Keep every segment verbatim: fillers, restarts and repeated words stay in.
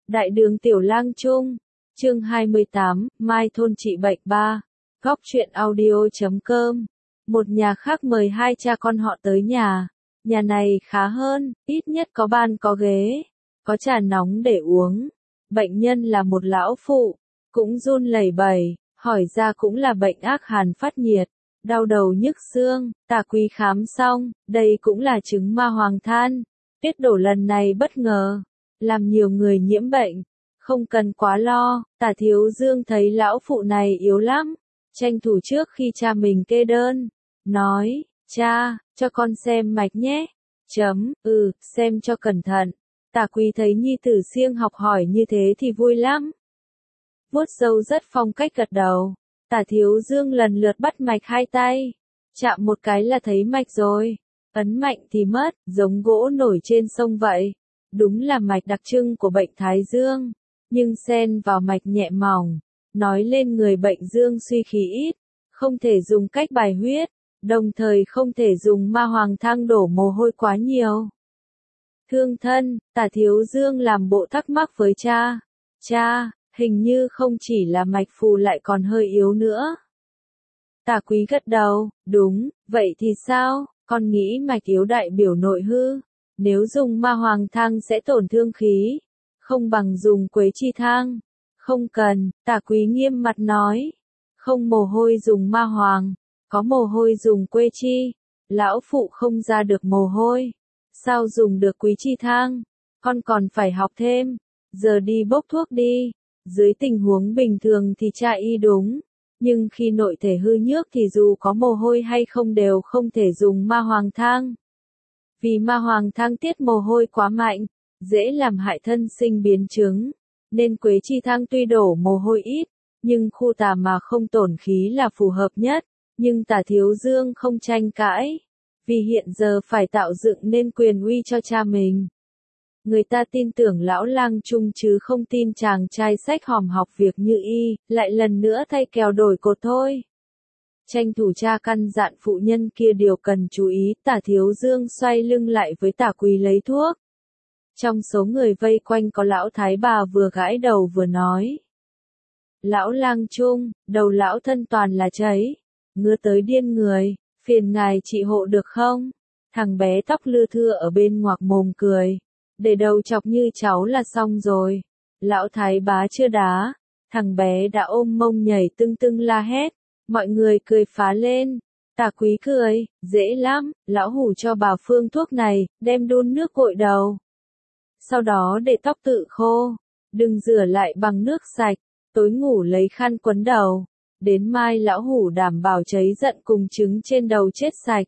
Đại đường Tiểu Lang Trung, chương hai mươi tám, Mai thôn trị bệnh ba. Góc truyện audio.com. Một nhà khác mời hai cha con họ tới nhà. Nhà này khá hơn, ít nhất có bàn có ghế, có trà nóng để uống. Bệnh nhân là một lão phụ, cũng run lẩy bẩy, hỏi ra cũng là bệnh ác hàn phát nhiệt, đau đầu nhức xương. Tả Quý khám xong, đây cũng là chứng ma hoàng than. Tiết đổ lần này bất ngờ, làm nhiều người nhiễm bệnh, không cần quá lo. Tả Thiếu Dương thấy lão phụ này yếu lắm, tranh thủ trước khi cha mình kê đơn, nói, cha, cho con xem mạch nhé. Chấm, ừ, xem cho cẩn thận. Tả Quý thấy nhi tử siêng học hỏi như thế thì vui lắm. Vuốt râu rất phong cách gật đầu. Tả Thiếu Dương lần lượt bắt mạch hai tay, chạm một cái là thấy mạch rồi, ấn mạnh thì mất, giống gỗ nổi trên sông vậy. Đúng là mạch đặc trưng của bệnh Thái Dương, nhưng xen vào mạch nhẹ mỏng, nói lên người bệnh dương suy khí ít, không thể dùng cách bài huyết, đồng thời không thể dùng ma hoàng thang đổ mồ hôi quá nhiều. Thương thân, Tả Thiếu Dương làm bộ thắc mắc với cha. Cha, hình như không chỉ là mạch phù lại còn hơi yếu nữa. Tả Quý gật đầu, đúng, vậy thì sao, con nghĩ mạch yếu đại biểu nội hư. Nếu dùng ma hoàng thang sẽ tổn thương khí, không bằng dùng quế chi thang. Không cần, Tả Quý nghiêm mặt nói. Không mồ hôi dùng ma hoàng, có mồ hôi dùng quế chi. Lão phụ không ra được mồ hôi, sao dùng được quý chi thang, con còn phải học thêm. Giờ đi bốc thuốc đi. Dưới tình huống bình thường thì cha y đúng, nhưng khi nội thể hư nhước thì dù có mồ hôi hay không đều không thể dùng ma hoàng thang. Vì ma hoàng thang tiết mồ hôi quá mạnh, dễ làm hại thân sinh biến chứng, nên quế chi thang tuy đổ mồ hôi ít, nhưng khu tà mà không tổn khí là phù hợp nhất. Nhưng Tả Thiếu Dương không tranh cãi, vì hiện giờ phải tạo dựng nên quyền uy cho cha mình. Người ta tin tưởng lão lang trung chứ không tin chàng trai sách hòm học việc như y, lại lần nữa thay kèo đổi cột thôi. Tranh thủ cha căn dặn phụ nhân kia điều cần chú ý. Tả Thiếu Dương xoay lưng lại với Tả Quý lấy thuốc. Trong số người vây quanh có lão thái bà vừa gãi đầu vừa nói. Lão lang trung, đầu lão thân toàn là cháy, ngứa tới điên người, phiền ngài trị hộ được không? Thằng bé tóc lưa thưa ở bên ngoạc mồm cười. Để đầu chọc như cháu là xong rồi. Lão thái bá chưa đá, thằng bé đã ôm mông nhảy tưng tưng la hét. Mọi người cười phá lên. Tả Quý cười, dễ lắm, lão hủ cho bà phương thuốc này, đem đun nước gội đầu. Sau đó để tóc tự khô, đừng rửa lại bằng nước sạch, tối ngủ lấy khăn quấn đầu. Đến mai lão hủ đảm bảo cháy giận cùng trứng trên đầu chết sạch.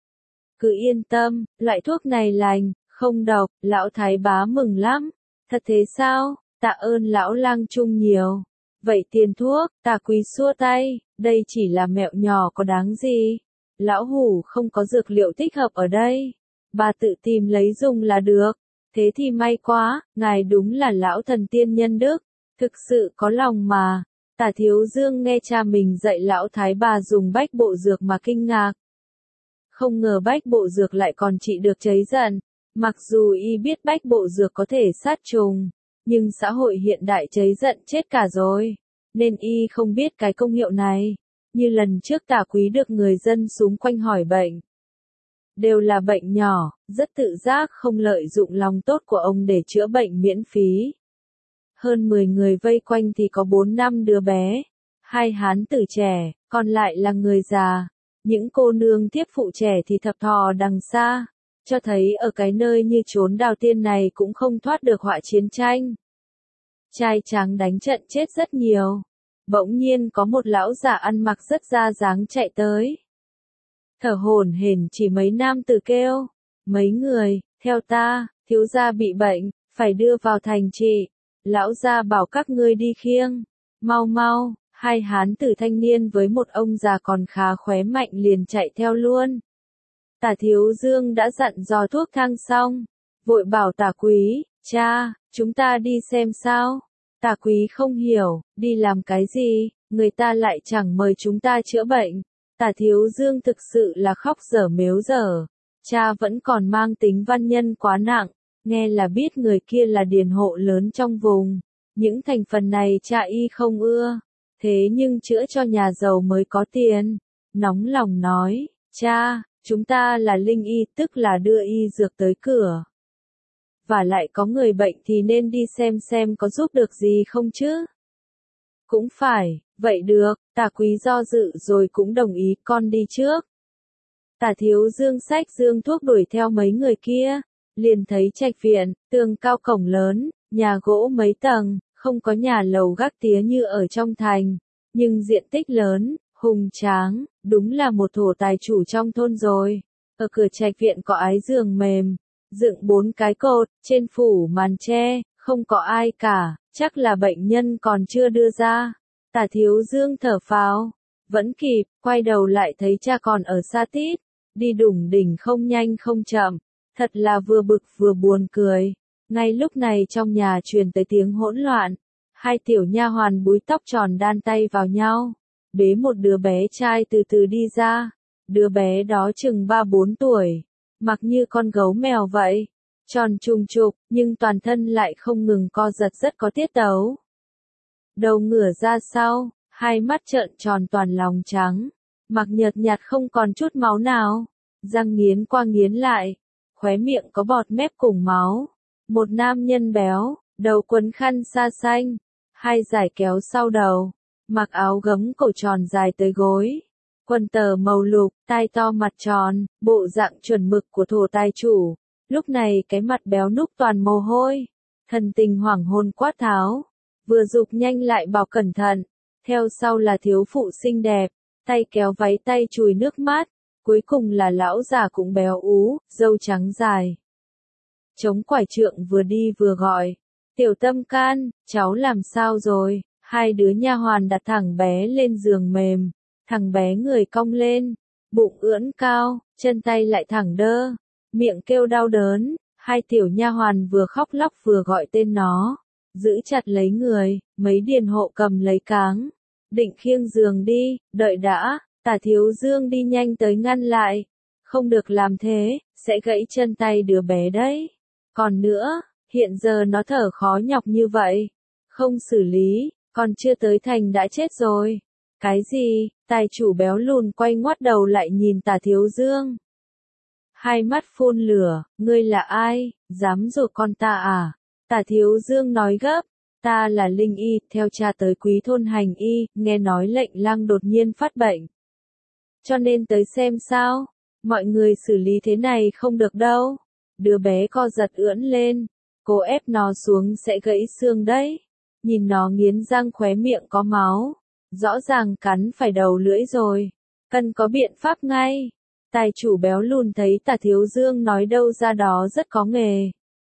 Cứ yên tâm, loại thuốc này lành, không độc. Lão thái bá mừng lắm. Thật thế sao? Tạ ơn lão lang trung nhiều. Vậy tiền thuốc? Tả Quý xua tay, đây chỉ là mẹo nhỏ có đáng gì. Lão hủ không có dược liệu thích hợp ở đây, bà tự tìm lấy dùng là được. Thế thì may quá, ngài đúng là lão thần tiên nhân đức, thực sự có lòng mà. Tả Thiếu Dương nghe cha mình dạy lão thái bà dùng bách bộ dược mà kinh ngạc. Không ngờ bách bộ dược lại còn trị được cháy giận. Mặc dù y biết bách bộ dược có thể sát trùng, nhưng xã hội hiện đại cháy giận chết cả rồi, nên y không biết cái công hiệu này. Như lần trước Tả Quý được người dân xung quanh hỏi bệnh, đều là bệnh nhỏ, rất tự giác không lợi dụng lòng tốt của ông để chữa bệnh miễn phí. Hơn mười người vây quanh thì có bốn năm đứa bé, hai hán tử trẻ, còn lại là người già. Những cô nương tiếp phụ trẻ thì thập thò đằng xa, cho thấy ở cái nơi như chốn Đào Tiên này cũng không thoát được họa chiến tranh. Trai tráng đánh trận chết rất nhiều. Bỗng nhiên có một lão già ăn mặc rất ra dáng chạy tới. Thở hổn hển chỉ mấy nam tử kêu. Mấy người, theo ta, thiếu gia bị bệnh, phải đưa vào thành trị. Lão gia bảo các ngươi đi khiêng. Mau mau, hai hán tử thanh niên với một ông già còn khá khóe mạnh liền chạy theo luôn. Tả Thiếu Dương đã dặn dò thuốc thang xong, vội bảo Tả Quý, cha, chúng ta đi xem sao. Tả Quý không hiểu, đi làm cái gì, người ta lại chẳng mời chúng ta chữa bệnh. Tả Thiếu Dương thực sự là khóc dở mếu dở, cha vẫn còn mang tính văn nhân quá nặng, nghe là biết người kia là điền hộ lớn trong vùng. Những thành phần này cha y không ưa, thế nhưng chữa cho nhà giàu mới có tiền. Nóng lòng nói, cha, chúng ta là linh y tức là đưa y dược tới cửa. Và lại có người bệnh thì nên đi xem xem có giúp được gì không chứ. Cũng phải, vậy được, Tả Quý do dự rồi cũng đồng ý, con đi trước. Tả Thiếu Dương xách dương thuốc đuổi theo mấy người kia, liền thấy trạch viện, tường cao cổng lớn, nhà gỗ mấy tầng, không có nhà lầu gác tía như ở trong thành, nhưng diện tích lớn, hùng tráng, đúng là một thổ tài chủ trong thôn rồi. Ở cửa trạch viện có ái giường mềm, dựng bốn cái cột, trên phủ màn tre, không có ai cả, chắc là bệnh nhân còn chưa đưa ra. Tả Thiếu Dương thở phào, vẫn kịp, quay đầu lại thấy cha còn ở xa tít, đi đủng đỉnh không nhanh không chậm, thật là vừa bực vừa buồn cười. Ngay lúc này trong nhà truyền tới tiếng hỗn loạn, hai tiểu nha hoàn búi tóc tròn đan tay vào nhau, bế một đứa bé trai từ từ đi ra, đứa bé đó chừng ba bốn tuổi, mặc như con gấu mèo vậy, tròn trùng trục, nhưng toàn thân lại không ngừng co giật rất có tiết tấu. Đầu ngửa ra sau, hai mắt trợn tròn toàn lòng trắng, mặc nhợt nhạt không còn chút máu nào, răng nghiến qua nghiến lại, khóe miệng có bọt mép cùng máu. Một nam nhân béo, đầu quấn khăn sa xanh, hai dải kéo sau đầu, mặc áo gấm cổ tròn dài tới gối, quần tờ màu lục, tai to mặt tròn, bộ dạng chuẩn mực của thổ tài chủ. Lúc này cái mặt béo núc toàn mồ hôi, thần tình hoảng hồn quát tháo, vừa dục nhanh lại bảo cẩn thận, theo sau là thiếu phụ xinh đẹp, tay kéo váy tay chùi nước mắt, cuối cùng là lão già cũng béo ú, râu trắng dài. Chống quải trượng vừa đi vừa gọi, tiểu tâm can, cháu làm sao rồi? Hai đứa nha hoàn đặt thằng bé lên giường mềm, thằng bé người cong lên, bụng ưỡn cao, chân tay lại thẳng đơ, miệng kêu đau đớn, hai tiểu nha hoàn vừa khóc lóc vừa gọi tên nó, giữ chặt lấy người, mấy điền hộ cầm lấy cáng, định khiêng giường đi, đợi đã, Tả Thiếu Dương đi nhanh tới ngăn lại, không được làm thế, sẽ gãy chân tay đứa bé đấy. Còn nữa, hiện giờ nó thở khó nhọc như vậy, không xử lý, còn chưa tới thành đã chết rồi. Cái gì? Tài chủ béo lùn quay ngoắt đầu lại nhìn Tả Thiếu Dương. Hai mắt phun lửa, ngươi là ai, dám dụ con ta à? Tả Thiếu Dương nói gấp, ta là linh y, theo cha tới quý thôn hành y, nghe nói lệnh lang đột nhiên phát bệnh. Cho nên tới xem sao, mọi người xử lý thế này không được đâu. Đứa bé co giật ưỡn lên, cố ép nó xuống sẽ gãy xương đấy. Nhìn nó nghiến răng khóe miệng có máu, rõ ràng cắn phải đầu lưỡi rồi, cần có biện pháp ngay. Tài chủ béo lùn thấy Tả Thiếu Dương nói đâu ra đó rất có nghề,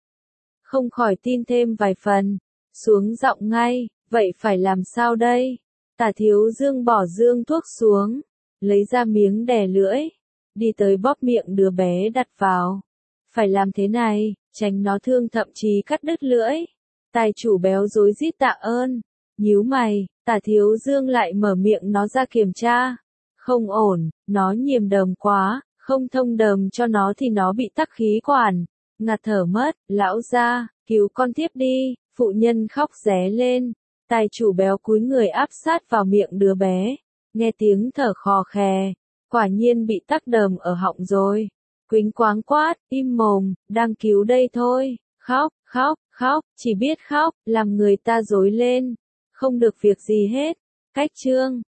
không khỏi tin thêm vài phần, xuống giọng ngay, vậy phải làm sao đây? Tả Thiếu Dương bỏ dương thuốc xuống, lấy ra miếng đè lưỡi, đi tới bóp miệng đứa bé đặt vào. Phải làm thế này, tránh nó thương thậm chí cắt đứt lưỡi. Tài chủ béo rối rít tạ ơn, nhíu mày, Tả Thiếu Dương lại mở miệng nó ra kiểm tra. Không ổn, nó nhiềm đờm quá, không thông đờm cho nó thì nó bị tắc khí quản, ngạt thở mất, lão gia, cứu con tiếp đi, phụ nhân khóc ré lên. Tài chủ béo cúi người áp sát vào miệng đứa bé, nghe tiếng thở khò khè, quả nhiên bị tắc đờm ở họng rồi. Quýnh quáng quát, im mồm, đang cứu đây thôi, khóc, khóc, khóc, chỉ biết khóc, làm người ta rối lên, không được việc gì hết. Cách chương